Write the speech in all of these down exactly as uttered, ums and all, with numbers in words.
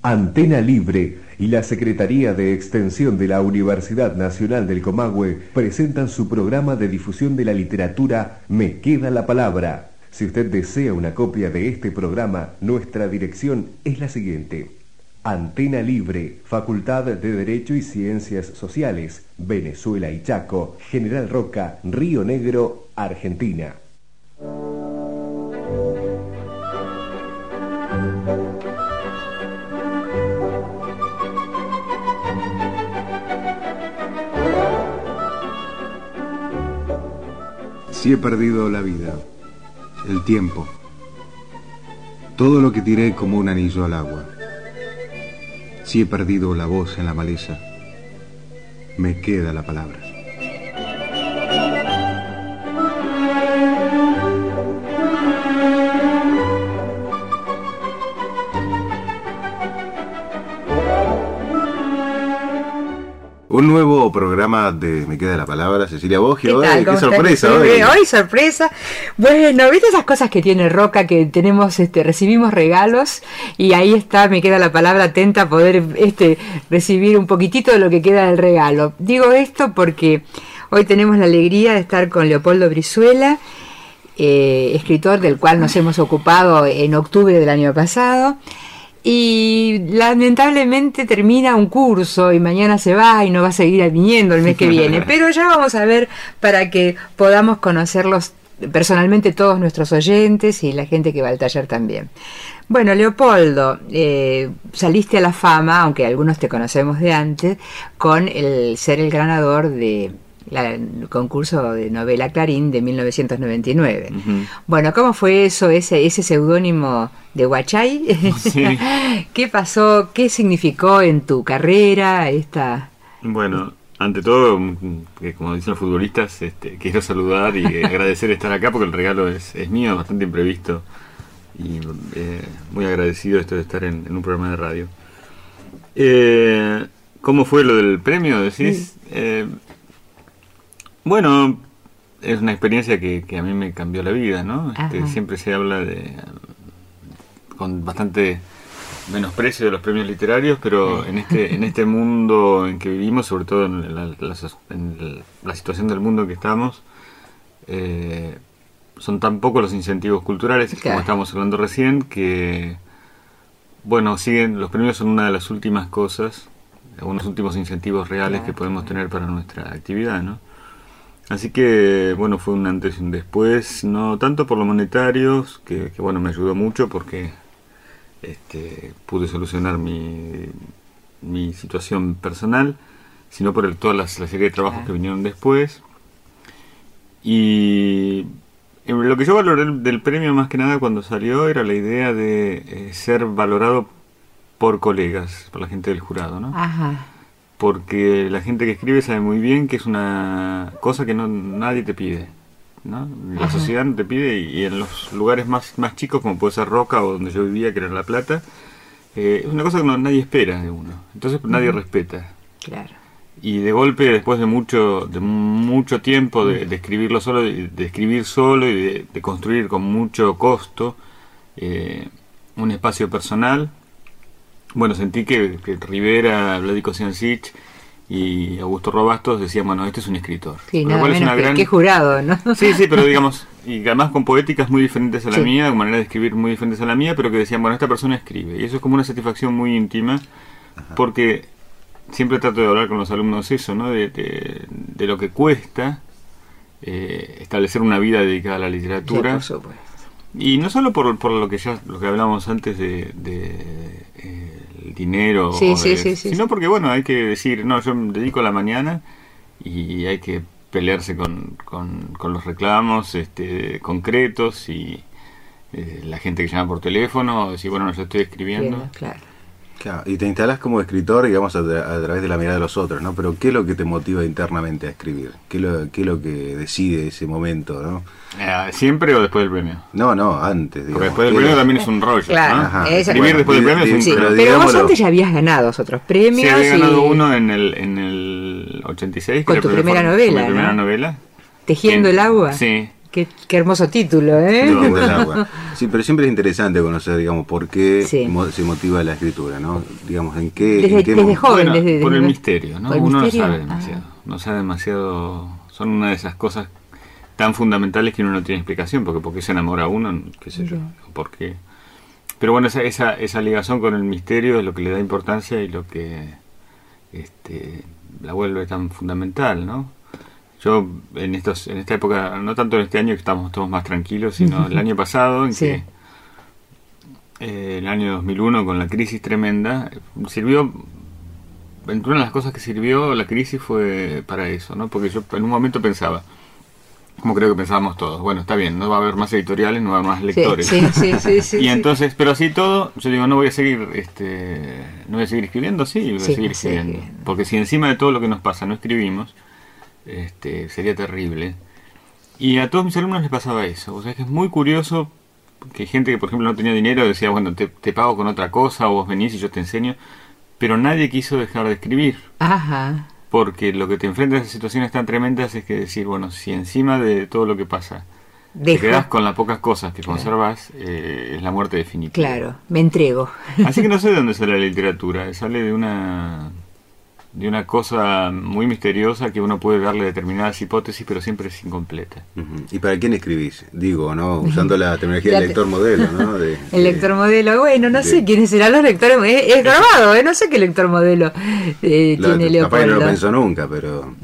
Antena Libre y la Secretaría de Extensión de la Universidad Nacional del Comahue presentan su programa de difusión de la literatura Me Queda la Palabra. Si usted desea una copia de este programa, nuestra dirección es la siguiente: Antena Libre, Facultad de Derecho y Ciencias Sociales, Venezuela y Chaco, General Roca, Río Negro, Argentina. Si he perdido la vida, el tiempo, todo lo que tiré como un anillo al agua. Si he perdido la voz en la maleza, me queda la palabra. Un nuevo programa de Me Queda la Palabra. Cecilia Boggio, ¿Qué, tal? ¿Qué sorpresa hoy? Hoy sorpresa. Bueno, ¿viste esas cosas que tiene Roca, que tenemos, este, recibimos regalos y ahí está, Me Queda la Palabra, atenta a poder este, recibir un poquitito de lo que queda del regalo? Digo esto porque hoy tenemos la alegría de estar con Leopoldo Brizuela, eh, escritor del cual nos hemos ocupado en octubre del año pasado. Y lamentablemente termina un curso y mañana se va y no va a seguir viniendo el mes que viene. Pero ya vamos a ver, para que podamos conocerlos personalmente todos nuestros oyentes y la gente que va al taller también. Bueno, Leopoldo, eh, saliste a la fama, aunque algunos te conocemos de antes, con el ser el ganador de la, el concurso de novela Clarín de mil novecientos noventa y nueve. Uh-huh. Bueno, ¿cómo fue eso, ese, ese seudónimo de Huachay? Sí. ¿Qué pasó? ¿Qué significó en tu carrera esta? Bueno, ante todo, que como dicen los futbolistas, este, quiero saludar y agradecer estar acá porque el regalo es, es mío, bastante imprevisto y eh, muy agradecido esto de estar en, en un programa de radio. Eh, ¿Cómo fue lo del premio, decís? Sí. Eh, Bueno, es una experiencia que, que a mí me cambió la vida, ¿no? Este, siempre se habla de con bastante menosprecio de los premios literarios, pero en este en este mundo en que vivimos, sobre todo en la, la, en la situación del mundo en que estamos, eh, son tan pocos los incentivos culturales, claro, como estábamos hablando recién, que, bueno, siguen los premios son una de las últimas cosas, unos últimos incentivos reales, claro, que podemos tener para nuestra actividad, ¿no? Así que, bueno, fue un antes y un después, no tanto por lo monetario, que, que bueno, me ayudó mucho porque este, pude solucionar mi, mi situación personal, sino por el, toda la, la serie de trabajos, claro, que vinieron después. Y lo que yo valoré del, del premio más que nada cuando salió era la idea de eh, ser valorado por colegas, por la gente del jurado, ¿no? Ajá. Porque la gente que escribe sabe muy bien que es una cosa que no nadie te pide, ¿no? La Ajá. sociedad no te pide, y, y en los lugares más, más chicos, como puede ser Roca o donde yo vivía, que era La Plata, eh, es una cosa que no, nadie espera de uno, entonces nadie uh-huh. respeta. Claro. Y de golpe, después de mucho de mucho tiempo de, de escribirlo solo, de, de escribir solo y de, de construir con mucho costo eh, un espacio personal, bueno, sentí que, que Rivera, Vladico Siancic y Augusto Robastos decían, bueno, este es un escritor. Sí, nada menos una que, gran... que jurado, ¿no? Sí, sí, pero digamos, y además con poéticas muy diferentes a la sí. mía, con manera de escribir muy diferentes a la mía, pero que decían, bueno, esta persona escribe. Y eso es como una satisfacción muy íntima, Ajá. porque siempre trato de hablar con los alumnos eso, ¿no? De, de, de lo que cuesta eh, establecer una vida dedicada a la literatura. Sí, por supuesto. Y no solo por, por lo que ya lo que hablábamos antes de, de eh, el dinero, sí, de, sí, sí, sí, sino sí. porque, bueno, hay que decir, no, yo me dedico a la mañana y hay que pelearse con, con, con los reclamos este, concretos y eh, la gente que llama por teléfono, decir, bueno, no, yo estoy escribiendo. Bien, claro. Claro, y te instalás como escritor, digamos, a, tra- a través de la mirada de los otros, ¿no? Pero ¿qué es lo que te motiva internamente a escribir? ¿Qué es lo, qué es lo que decide ese momento, no? Eh, ¿Siempre o después del premio? No, no, antes, digamos. Porque después del premio también es un rollo, claro, ¿no? Ajá. Escribir bueno, después del premio es un sí, rollo. Pero vos antes ya habías ganado otros premios. Sí, había ganado y... uno en el, en el ochenta y seis. Con tu primera novela, Mi primera ¿no? novela. Tejiendo en, el agua. Sí. Qué, qué hermoso título, ¿eh? Tejiendo el agua. Sí, pero siempre es interesante conocer, digamos, por qué sí. mo se motiva la escritura, ¿no? Digamos, en qué... Desde, en qué desde joven, bueno, desde, por desde el misterio, ¿no? el Uno misterio? no sabe demasiado. Ah. No sabe demasiado. Son una de esas cosas tan fundamentales que uno no tiene explicación, porque por qué se enamora uno, qué sé yo, o por qué. Pero bueno, esa, esa, esa ligación con el misterio es lo que le da importancia y lo que este, la vuelve tan fundamental, ¿no? Yo en estos en esta época, no tanto en este año que estamos todos más tranquilos, sino el año pasado, en sí. que eh, el año dos mil uno, con la crisis tremenda, sirvió, entre una de las cosas que sirvió la crisis fue para eso, ¿no? Porque yo en un momento pensaba, como creo que pensábamos todos, bueno, está bien, no va a haber más editoriales, no va a haber más lectores. Sí, sí, sí, sí, y sí, entonces, pero así todo, yo digo, no voy a seguir, este, no voy a seguir escribiendo, sí, voy a sí, seguir sí, escribiendo. sí. Porque si encima de todo lo que nos pasa no escribimos, este, sería terrible. Y a todos mis alumnos les pasaba eso. O sea, que es muy curioso que gente que, por ejemplo, no tenía dinero decía, bueno, te, te pago con otra cosa, o vos venís y yo te enseño. Pero nadie quiso dejar de escribir. Ajá. Porque lo que te enfrentas a situaciones tan tremendas es que decir, bueno, si encima de todo lo que pasa Dejo. te quedás con las pocas cosas que conservas, eh, es la muerte definitiva. Claro, me entrego. Así que no sé de dónde sale la literatura. Sale de una... de una cosa muy misteriosa que uno puede darle determinadas hipótesis, pero siempre es incompleta. Uh-huh. ¿Y para quién escribís? Digo, ¿no? Usando la terminología del lector modelo, ¿no? De, el de, lector modelo, bueno, no de, sé quiénes serán los lectores, es, es grabado, ¿eh? No sé qué lector modelo eh, la, tiene Leopoldo. Capaz no lo pensó nunca, pero...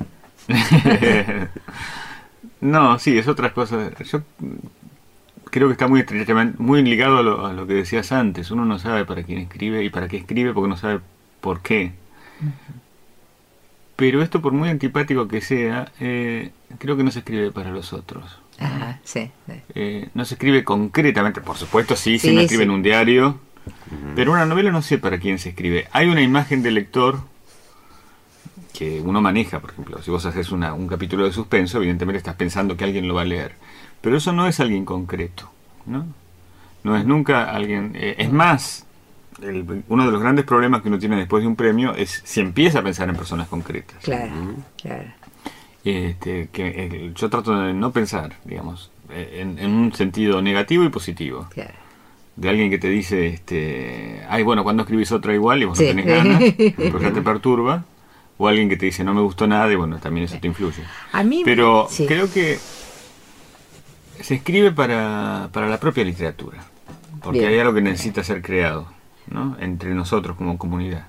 No, sí, es otra cosa. Yo creo que está muy muy ligado a lo, a lo que decías antes. Uno no sabe para quién escribe y para qué escribe porque no sabe por qué. Uh-huh. Pero esto, por muy antipático que sea, eh, creo que no se escribe para los otros. Ajá, sí. sí. Eh, no se escribe concretamente, por supuesto, sí, sí si no escribe sí. en un diario. Uh-huh. Pero una novela no sé para quién se escribe. Hay una imagen del lector que uno maneja, por ejemplo. Si vos haces una, un capítulo de suspenso, evidentemente estás pensando que alguien lo va a leer. Pero eso no es alguien concreto, ¿no? No es nunca alguien... Eh, es más... El, uno de los grandes problemas que uno tiene después de un premio es si empieza a pensar en personas concretas. Claro, ¿sí? Claro. Este, que eh, yo trato de no pensar, digamos, en, en un sentido negativo y positivo. Claro. De alguien que te dice, este, ay, bueno, cuando escribís otra igual y vos sí. no tenés ganas, porque ya te perturba. O alguien que te dice, no me gustó nada y bueno, también eso te influye. A mí, Pero sí. creo que se escribe para, para la propia literatura, porque Bien. hay algo que necesita ser creado, ¿no? Entre nosotros como comunidad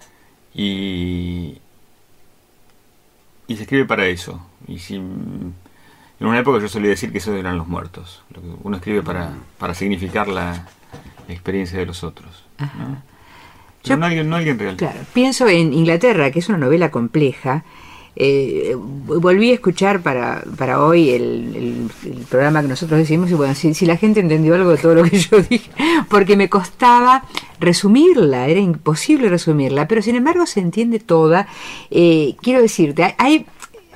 y y se escribe para eso. Y si en una época yo solía decir que esos eran los muertos, lo que uno escribe para para significar la, la experiencia de los otros, ¿no? Yo, no alguien no alguien real. Claro, pienso en Inglaterra, que es una novela compleja. Eh, volví a escuchar para, para hoy el, el, el programa que nosotros decimos y bueno, si, si la gente entendió algo de todo lo que yo dije, porque me costaba resumirla, era imposible resumirla, pero sin embargo se entiende toda. Eh, quiero decirte, hay...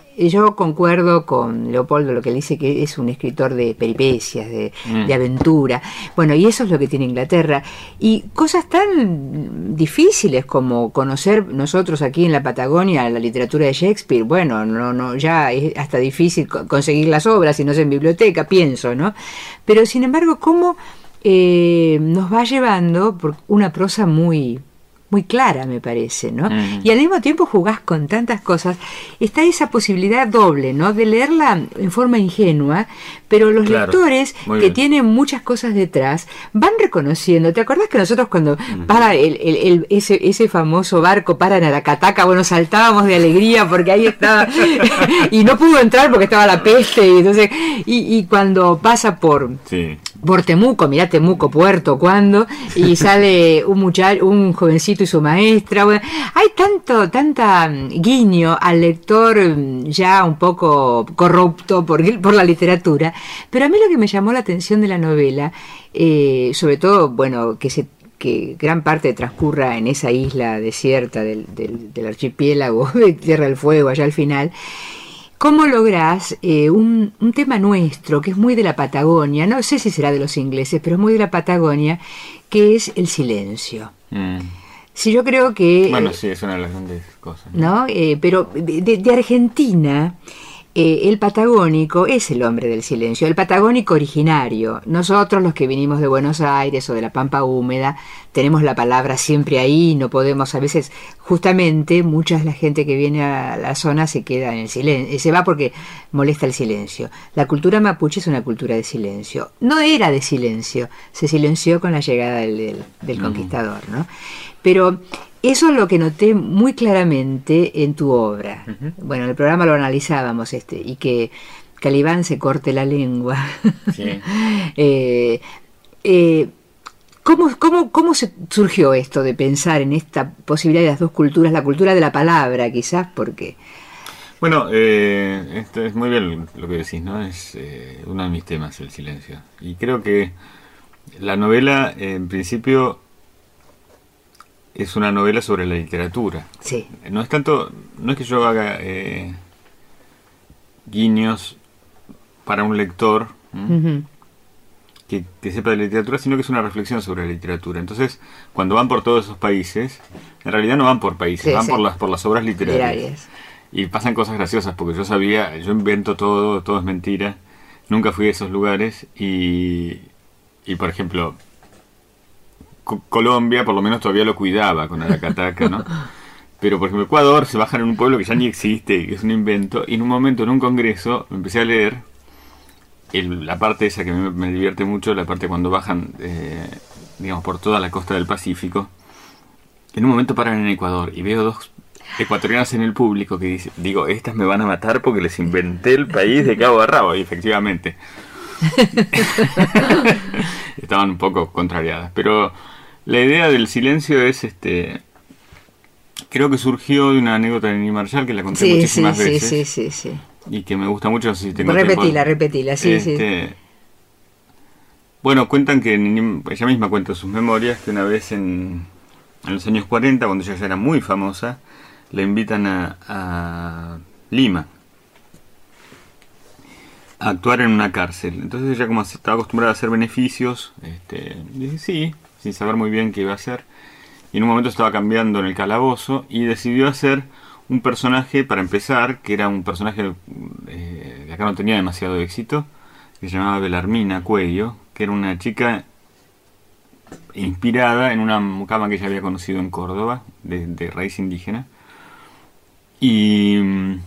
Yo concuerdo con Leopoldo, lo que él dice, que es un escritor de peripecias, de, mm. de aventura. Bueno, y eso es lo que tiene Inglaterra. Y cosas tan difíciles como conocer nosotros aquí en la Patagonia la literatura de Shakespeare, bueno, no, no, ya es hasta difícil conseguir las obras, si no es en biblioteca, pienso, ¿no? Pero sin embargo, cómo eh, nos va llevando por una prosa muy... muy clara, me parece, ¿no? Mm. Y al mismo tiempo jugás con tantas cosas. Está esa posibilidad doble, ¿no? De leerla en forma ingenua, pero los claro, lectores que bien. tienen muchas cosas detrás van reconociendo. ¿Te acordás que nosotros cuando mm. para el, el, el, ese, ese famoso barco para en Aracataca, bueno, saltábamos de alegría porque ahí estaba y no pudo entrar porque estaba la peste y entonces y, y cuando pasa por sí. por Temuco, mirá Temuco, Puerto, ¿cuándo? Y sale un muchacho, un jovencito y su maestra. Bueno, hay tanto, tanta guiño al lector ya un poco corrupto por, por la literatura, pero a mí lo que me llamó la atención de la novela, eh, sobre todo, bueno, que se que gran parte transcurra en esa isla desierta del, del, del archipiélago de Tierra del Fuego, allá al final. ¿Cómo lográs eh, un, un tema nuestro, que es muy de la Patagonia, no sé si será de los ingleses, pero es muy de la Patagonia, que es el silencio? Mm. Sí, yo creo que... Bueno, sí, es una de las grandes cosas. ¿No? Eh, pero de, de Argentina, eh, el patagónico es el hombre del silencio, el patagónico originario. Nosotros, los que vinimos de Buenos Aires o de la Pampa Húmeda, tenemos la palabra siempre ahí, no podemos, a veces, justamente, mucha de la gente que viene a la zona se queda en el silencio, se va porque molesta el silencio. La cultura mapuche es una cultura de silencio. No era de silencio, se silenció con la llegada del, del, del mm. conquistador, ¿no? Pero eso es lo que noté muy claramente en tu obra. Uh-huh. Bueno, en el programa lo analizábamos, este, y que Calibán se corte la lengua. Sí. eh, eh, ¿cómo, cómo, ¿Cómo se surgió esto de pensar en esta posibilidad de las dos culturas, la cultura de la palabra, quizás, porque... Bueno, eh, esto es muy bien lo que decís, ¿no? Es eh, uno de mis temas, el silencio. Y creo que la novela, en principio, es una novela sobre la literatura. Sí. No es tanto, no es que yo haga eh, guiños para un lector uh-huh. que, que sepa de literatura, sino que es una reflexión sobre la literatura. Entonces, cuando van por todos esos países, en realidad no van por países, sí, van sí. por las por las obras literarias. literarias. Y pasan cosas graciosas, porque yo sabía, yo invento todo, todo es mentira. Nunca fui a esos lugares y, y por ejemplo... Colombia por lo menos todavía lo cuidaba con Aracataca, ¿no? Pero por ejemplo Ecuador se bajan en un pueblo que ya ni existe, que es un invento, y en un momento en un congreso me empecé a leer el, la parte esa que me, me divierte mucho, la parte cuando bajan eh, digamos por toda la costa del Pacífico. En un momento paran en Ecuador y veo dos ecuatorianos en el público que dicen, digo, estas me van a matar porque les inventé el país de cabo a rabo, y efectivamente estaban un poco contrariadas, pero la idea del silencio es, este, creo que surgió de una anécdota de Nini Marshall que la conté sí, muchísimas sí, veces. Sí, sí, sí, sí. Y que me gusta mucho, no sé si tengo repetila, tiempo. repetila, sí, este, sí. Bueno, cuentan que Nini, ella misma cuenta sus memorias, que una vez en, en los años cuarenta, cuando ella ya era muy famosa, la invitan a, a Lima a actuar en una cárcel. Entonces ella, como estaba acostumbrada a hacer beneficios, este, dice sí, sin saber muy bien qué iba a hacer, y en un momento estaba cambiando en el calabozo y decidió hacer un personaje, para empezar, que era un personaje eh, que acá no tenía demasiado éxito, que se llamaba Belarmina Cuello, que era una chica inspirada en una mucama que ella había conocido en Córdoba, de, de raíz indígena, y mmm,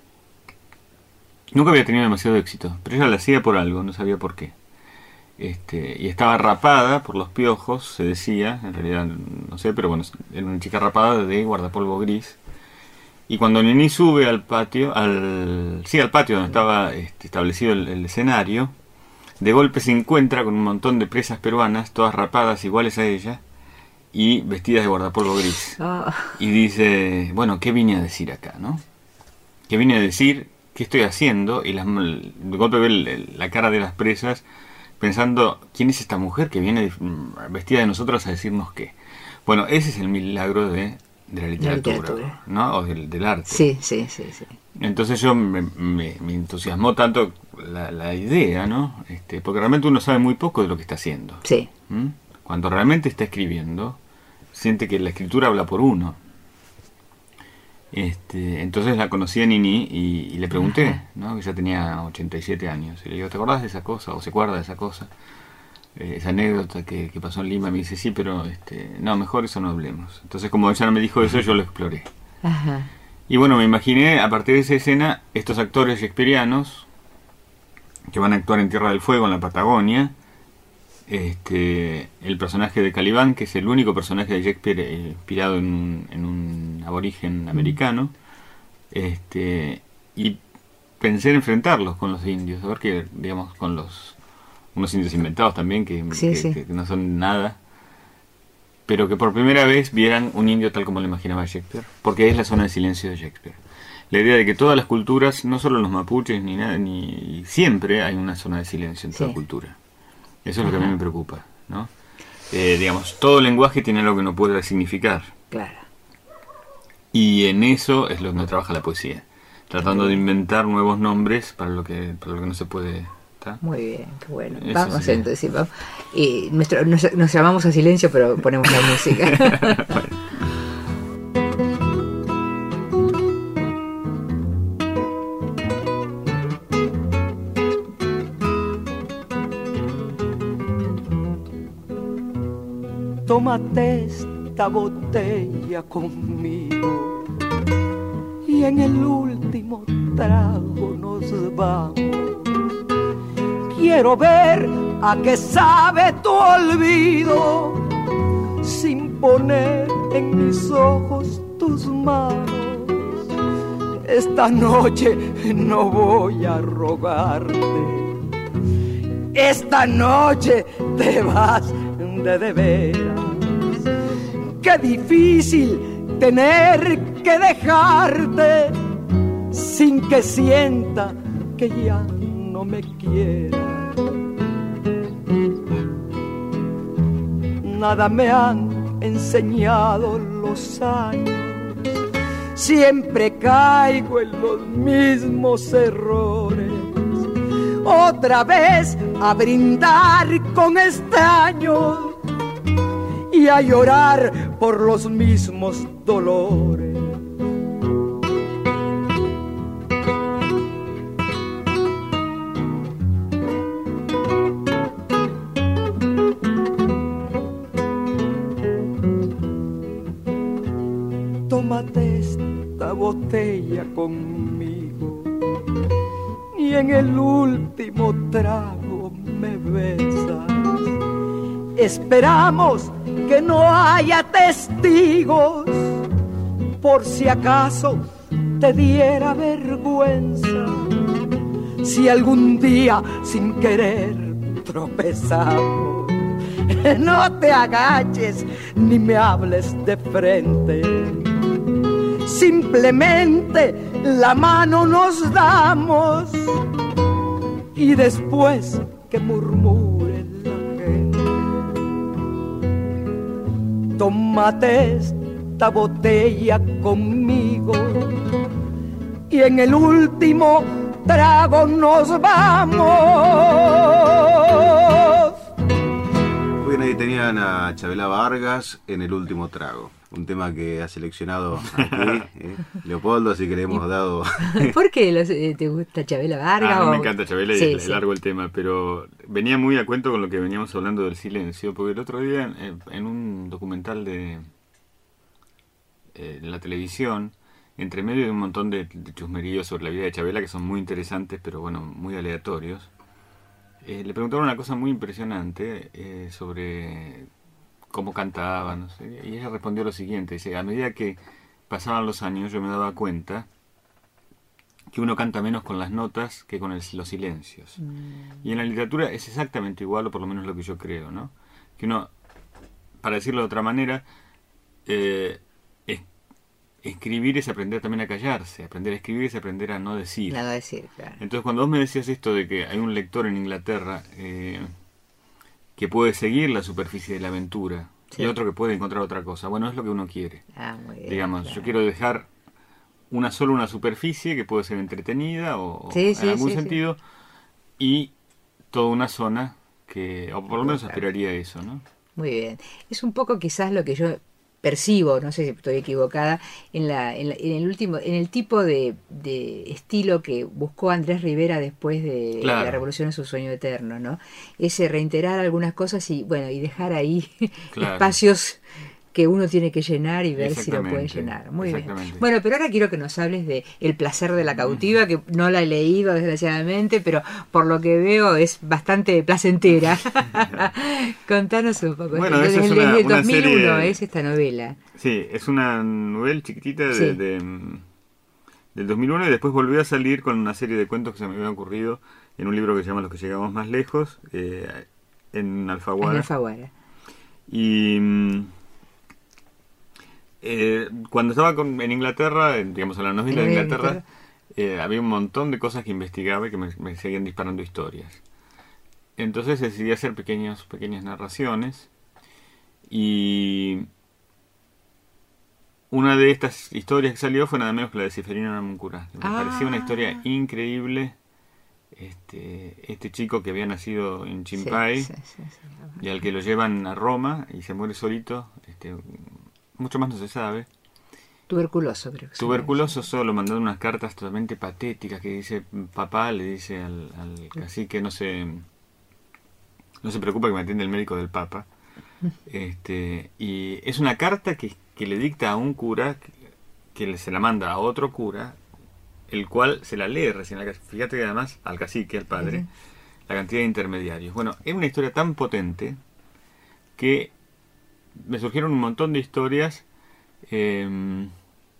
nunca había tenido demasiado éxito, pero ella la hacía por algo, no sabía por qué. Este, y estaba rapada por los piojos, se decía, en realidad no sé, pero bueno, era una chica rapada de guardapolvo gris. Y cuando Nini sube al patio, al sí, al patio donde estaba este, establecido el, el escenario, de golpe se encuentra con un montón de presas peruanas, todas rapadas iguales a ella, y vestidas de guardapolvo gris. Oh. Y dice, bueno, ¿qué vine a decir acá, no? ¿Qué vine a decir? ¿Qué estoy haciendo? Y las, de golpe ve el, la cara de las presas, pensando, ¿quién es esta mujer que viene vestida de nosotros a decirnos qué? Bueno, ese es el milagro de, de la literatura, la literatura. ¿No? O del, del arte. Sí, sí, sí, sí. Entonces yo me, me, me entusiasmó tanto la, la idea, ¿no? Este, porque realmente uno sabe muy poco de lo que está haciendo. Sí. ¿Mm? Cuando realmente está escribiendo, siente que la escritura habla por uno. Este, entonces la conocí a Nini y, y le pregunté, ajá, ¿no? Que ya tenía ochenta y siete años, y le digo, ¿te acordás de esa cosa? ¿O se acuerda de esa cosa? Eh, esa anécdota que, que pasó en Lima. Me dice, sí, pero este, no, mejor eso no hablemos. Entonces, como ella no me dijo eso, yo lo exploré. Ajá. Y bueno, me imaginé a partir de esa escena estos actores shakespearianos que van a actuar en Tierra del Fuego, en la Patagonia. Este, el personaje de Calibán, que es el único personaje de Shakespeare eh, inspirado en un, en un aborigen americano, este, y pensé en enfrentarlos con los indios, a ver que, digamos, con los unos indios inventados también, que, sí, que, sí. que no son nada, pero que por primera vez vieran un indio tal como lo imaginaba Shakespeare, porque es la zona de silencio de Shakespeare. La idea de que todas las culturas, no solo los mapuches, ni nada, ni siempre hay una zona de silencio en toda sí. cultura. Eso es lo que a mí me preocupa, ¿no? Eh, digamos, todo lenguaje tiene algo que no puede significar. Claro. Y en eso es lo que trabaja la poesía, tratando de inventar nuevos nombres para lo que para lo que no se puede. ¿Está? Muy bien, qué bueno. Eso vamos sí. entonces, vamos. Y nuestro, nos, nos llamamos a silencio, pero ponemos la música. Bueno. tómate esta botella conmigo y en el último trago nos vamos. Quiero ver a qué sabe tu olvido sin poner en mis ojos tus manos. Esta noche no voy a rogarte, esta noche te vas de de veras. Qué difícil tener que dejarte sin que sienta que ya no me quieras. Nada me han enseñado los años, siempre caigo en los mismos errores. Otra vez a brindar con extraños y a llorar por los mismos dolores. Tómate esta botella conmigo y en el último trago me besas. Esperamos que no haya testigos por si acaso te diera vergüenza. Si algún día sin querer tropezamos, no te agaches ni me hables de frente. Simplemente la mano nos damos y después que murmure la gente. Tómate esta botella conmigo y en el último trago nos vamos. Bueno, ahí tenían a Chabela Vargas en el último trago. Un tema que ha seleccionado aquí eh, Leopoldo, así que le hemos dado... ¿Por qué los, eh, te gusta Chabela Vargas? Ah, o... me encanta Chabela y sí, es sí. largo el tema, pero venía muy a cuento con lo que veníamos hablando del silencio, porque el otro día en, en un documental de eh, la televisión, entre medio de un montón de, de chusmeríos sobre la vida de Chabela, que son muy interesantes, pero bueno, muy aleatorios, eh, le preguntaron una cosa muy impresionante eh, sobre... cómo cantaba, no sé, y ella respondió lo siguiente, dice, a medida que pasaban los años yo me daba cuenta que uno canta menos con las notas que con el, los silencios. Mm. Y en la literatura es exactamente igual, o por lo menos lo que yo creo, ¿no? Que uno, para decirlo de otra manera, eh, es, escribir es aprender también a callarse, aprender a escribir es aprender a no decir. Nada decir, claro. Entonces cuando vos me decías esto de que hay un lector en Inglaterra... Eh, que puede seguir la superficie de la aventura, sí. Y otro que puede encontrar otra cosa. Bueno, es lo que uno quiere. Ah, muy bien, digamos, claro. Yo quiero dejar una solo una superficie que puede ser entretenida o sí, en sí, algún sí, sentido, sí. Y toda una zona que, o por lo menos claro. aspiraría a eso, ¿no? Muy bien. Es un poco quizás lo que yo percibo, no sé si estoy equivocada, en la, en, la, en el último, en el tipo de, de estilo que buscó Andrés Rivera después de claro. La Revolución en su sueño eterno, ¿no? Ese reiterar algunas cosas y bueno, y dejar ahí claro. espacios que uno tiene que llenar y ver si lo puede llenar. Muy bien. Bueno, pero ahora quiero que nos hables de El placer de la cautiva, que no la he leído desgraciadamente, pero por lo que veo es bastante placentera. Contanos un poco. Bueno, desde es el una, dos mil uno serie, es esta novela. Sí, es una novela chiquitita de, sí. de, del dos mil uno y después volvió a salir con una serie de cuentos que se me habían ocurrido en un libro que se llama Los que llegamos más lejos, eh, en Alfaguara. En Alfaguara. Y... Eh, cuando estaba con, en Inglaterra, digamos en la novela de Inglaterra, eh, había un montón de cosas que investigaba y que me, me seguían disparando historias. Entonces decidí hacer pequeños, pequeñas narraciones y una de estas historias que salió fue nada menos que la de Ceferino Namuncurá. Me ah. parecía una historia increíble. Este, este chico que había nacido en Chimpay sí, sí, sí, sí. y al que lo llevan a Roma y se muere solito. Este, mucho más no se sabe. Tuberculoso, creo que Tuberculoso solo, mandando unas cartas totalmente patéticas que dice, papá le dice al, al cacique, no se, no se preocupa que me atiende el médico del papa. Este, y es una carta que, que le dicta a un cura, que, que se la manda a otro cura, el cual se la lee recién. Fíjate que además al cacique, al padre, uh-huh. la cantidad de intermediarios. Bueno, es una historia tan potente que me surgieron un montón de historias eh,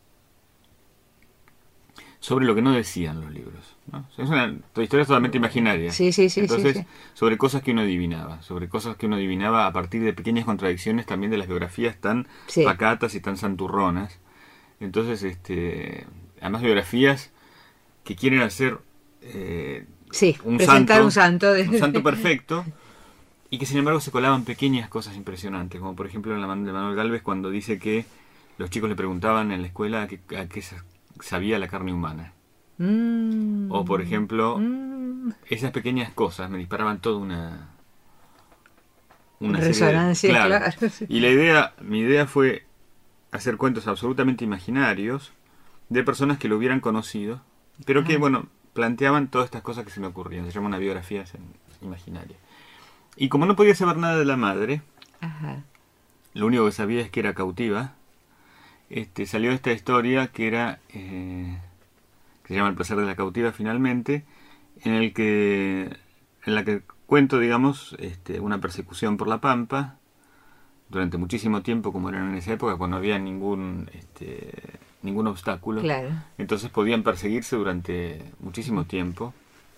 sobre lo que no decían los libros, ¿no? Es una historia totalmente imaginaria. Sí, sí, sí. Entonces, sí, sí. sobre cosas que uno adivinaba, sobre cosas que uno adivinaba a partir de pequeñas contradicciones también de las biografías tan sí. pacatas y tan santurronas. Entonces, este, además biografías que quieren hacer eh, sí, un presentar santo, un santo, de... un santo perfecto, y que sin embargo se colaban pequeñas cosas impresionantes, como por ejemplo en la de Manuel Gálvez, cuando dice que los chicos le preguntaban en la escuela a qué, a qué sabía la carne humana. Mm. O por ejemplo, mm. esas pequeñas cosas me disparaban toda una una resonancia, de, claro. claro. Y la idea, mi idea fue hacer cuentos absolutamente imaginarios de personas que lo hubieran conocido, pero que, ah. bueno, planteaban todas estas cosas que se me ocurrían. Se llama una biografía imaginaria. Y como no podía saber nada de la madre, Ajá. lo único que sabía es que era cautiva. Este, salió esta historia que era eh, que se llama El placer de la cautiva finalmente, en el que en la que cuento, digamos, este, una persecución por la pampa durante muchísimo tiempo, como eran en esa época, cuando no había ningún este, ningún obstáculo. Claro. Entonces podían perseguirse durante muchísimo tiempo.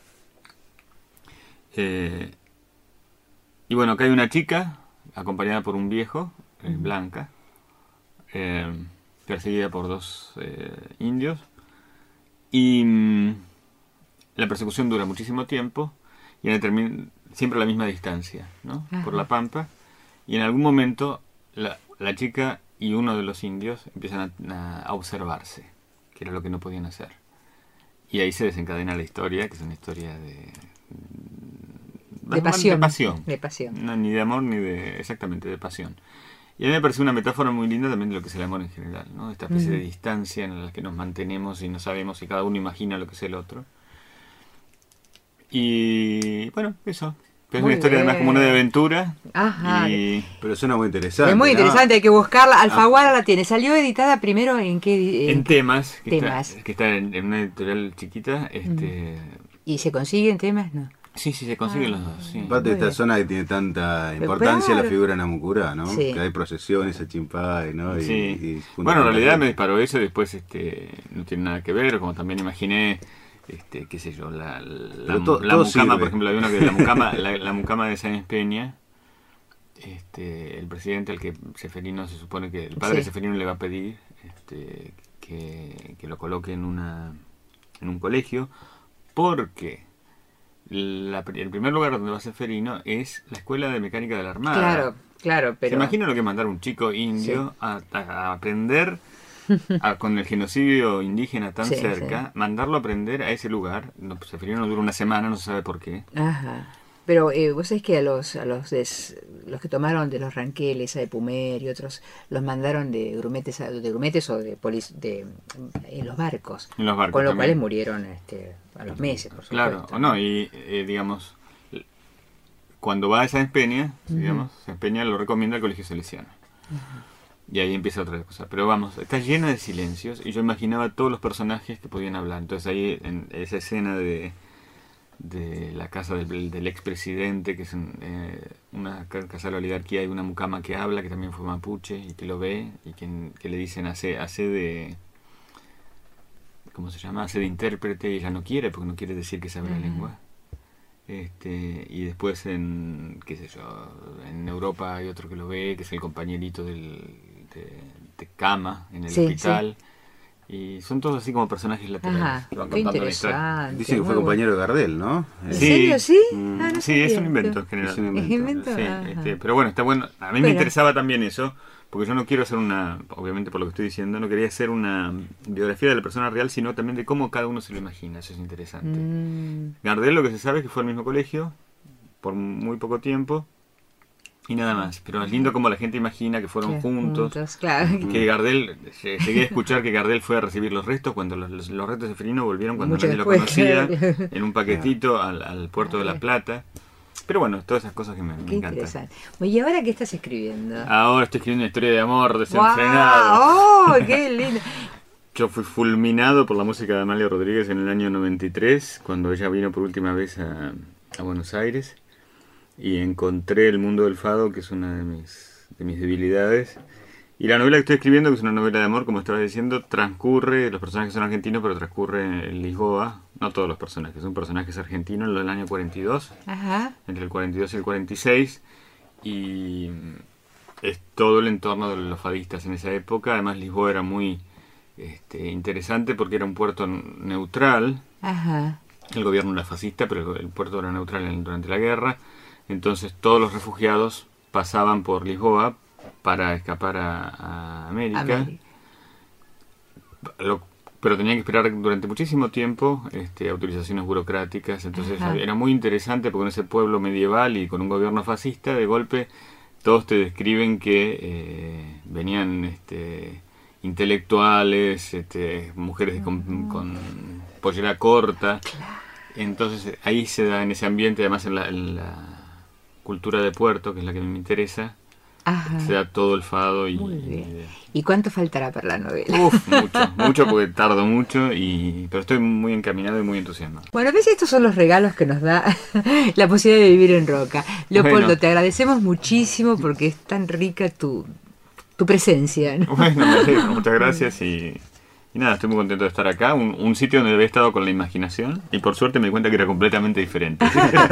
Eh, y bueno, acá hay una chica acompañada por un viejo, eh, blanca, eh, perseguida por dos eh, indios, y mmm, la persecución dura muchísimo tiempo y en el siempre a la misma distancia, ¿no? Por la pampa, y en algún momento la, la chica y uno de los indios empiezan a, a observarse, que era lo que no podían hacer, y ahí se desencadena la historia, que es una historia de de pasión, de pasión, de pasión. No, ni de amor ni de exactamente de pasión. Y a mí me parece una metáfora muy linda también de lo que es el amor en general, ¿no? Esta especie mm. de distancia en la que nos mantenemos y no sabemos, y cada uno imagina lo que es el otro. Y bueno, eso. Es una historia además como una de aventura. Ajá. Y... Pero suena muy interesante. Es muy ¿no? interesante, hay que buscarla. Alfaguara ah. la tiene. ¿Salió editada primero en qué? En, en Temas. Que Temas. Está, que está en, en una editorial chiquita. Este... ¿Y se consigue en Temas? No. Sí, sí, se consiguen ah, los dos. Sí. Aparte de esta zona que tiene tanta importancia, claro. la figura Namucurá, ¿no? Sí. Que hay procesiones a Chimpay, ¿no? Y, sí. y bueno, en realidad me disparó eso y después este, no tiene nada que ver, como también imaginé, este, qué sé yo, la, la, to, la mucama, por ejemplo, hay uno que la mucama, la, la mucama de Sáenz Peña, este, el presidente al que Seferino se supone que, el padre sí. de Seferino le va a pedir este, que, que lo coloque en, una, en un colegio, porque... La, el primer lugar donde va Seferino es la Escuela de Mecánica de la Armada. Claro, claro, pero... ¿Se imagina lo que es mandar a un chico indio sí. a, a aprender a, con el genocidio indígena tan sí, cerca, sí. mandarlo a aprender a ese lugar? No, Seferino no dura una semana, no se sabe por qué. Ajá. Pero eh, vos sabés que a los a los des, los que tomaron de los ranqueles, a de Pumer y otros, los mandaron de grumetes, a, de grumetes o de, polis, de en los barcos. En los barcos con lo también. cuales murieron este, a los meses, por supuesto. Claro, o no, y eh, digamos, cuando va a Sáenz Peña, uh-huh. digamos, Sáenz Peña lo recomienda al Colegio Salesiano. Uh-huh. Y ahí empieza otra cosa. Pero vamos, está llena de silencios y yo imaginaba todos los personajes que podían hablar. Entonces ahí, en esa escena de... de la casa del, del expresidente, que es un, eh, una casa de la oligarquía, hay una mucama que habla, que también fue mapuche y que lo ve, y que, que le dicen hace, hace de ¿cómo se llama? hace de intérprete, y ella no quiere, porque no quiere decir que sabe uh-huh. la lengua. Este, y después en, qué sé yo, en Europa hay otro que lo ve, que es el compañerito del, de, de cama en el sí, hospital. Sí. Y son todos así como personajes laterales. Ajá, que van qué interesante. Dicen que fue compañero de Gardel, ¿no? ¿En sí. serio, sí? Mm. Ah, no sí, es un invento en general. Es un invento. ¿Es invento? Sí, este, pero bueno, está bueno. A mí bueno. me interesaba también eso, porque yo no quiero hacer una, obviamente por lo que estoy diciendo, no quería hacer una biografía de la persona real, sino también de cómo cada uno se lo imagina. Eso es interesante. Mm. Gardel, lo que se sabe es que fue al mismo colegio, por muy poco tiempo, y nada más. Pero es lindo como la gente imagina que fueron sí, juntos. juntos claro. Que Gardel, llegué a escuchar que Gardel fue a recibir los restos cuando los, los, los restos de Seferino volvieron cuando Mucho nadie después, lo conocía, claro. en un paquetito al, al puerto de La Plata. pero bueno, todas esas cosas que me, me Qué encantan. interesante. ¿Y ahora qué estás escribiendo? Ahora estoy escribiendo una historia de amor desenfrenado. ¡Wow! ¡Oh, qué lindo! Yo fui fulminado por la música de Amalia Rodríguez en el año noventa y tres, cuando ella vino por última vez a, a Buenos Aires, y encontré el mundo del fado, que es una de mis, de mis debilidades. Y la novela que estoy escribiendo, que es una novela de amor, como estabas diciendo, transcurre, los personajes son argentinos, pero transcurre en Lisboa. No todos los personajes, son personajes argentinos, lo del año cuarenta y dos, Ajá. entre el cuarenta y dos y el cuarenta y seis, y es todo el entorno de los fadistas en esa época. Además, Lisboa era muy este, interesante porque era un puerto neutral. Ajá. El gobierno era fascista, pero el puerto era neutral en, durante la guerra. Entonces todos los refugiados pasaban por Lisboa para escapar a, a América. América. Lo, pero tenían que esperar durante muchísimo tiempo este, autorizaciones burocráticas. Entonces Ajá. era muy interesante porque en ese pueblo medieval y con un gobierno fascista, de golpe todos te describen que eh, venían este, intelectuales, este, mujeres de, con, con pollera corta. Entonces ahí se da, en ese ambiente, además en la, en la cultura de puerto, que es la que me interesa, Ajá. se da todo el fado. Y, Muy bien. y ¿Y cuánto faltará para la novela? Uf, mucho, mucho porque tardo mucho, y pero estoy muy encaminado y muy entusiasmado. Bueno, ves, estos son los regalos que nos da la posibilidad de vivir en Roca. Leopoldo, Bueno. te agradecemos muchísimo porque es tan rica tu, tu presencia, ¿no? Bueno, me alegro, muchas gracias y, y nada, estoy muy contento de estar acá, un, un sitio donde había estado con la imaginación y por suerte me di cuenta que era completamente diferente.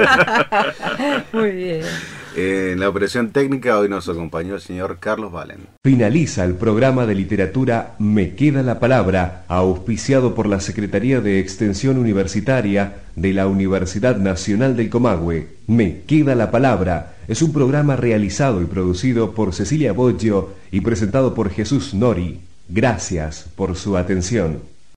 Muy bien. Eh, en la operación técnica hoy nos acompañó el señor Carlos Valen. Finaliza el programa de literatura Me Queda la Palabra, auspiciado por la Secretaría de Extensión Universitaria de la Universidad Nacional del Comahue. Me Queda la Palabra es un programa realizado y producido por Cecilia Boggio y presentado por Jesús Nori. Gracias por su atención.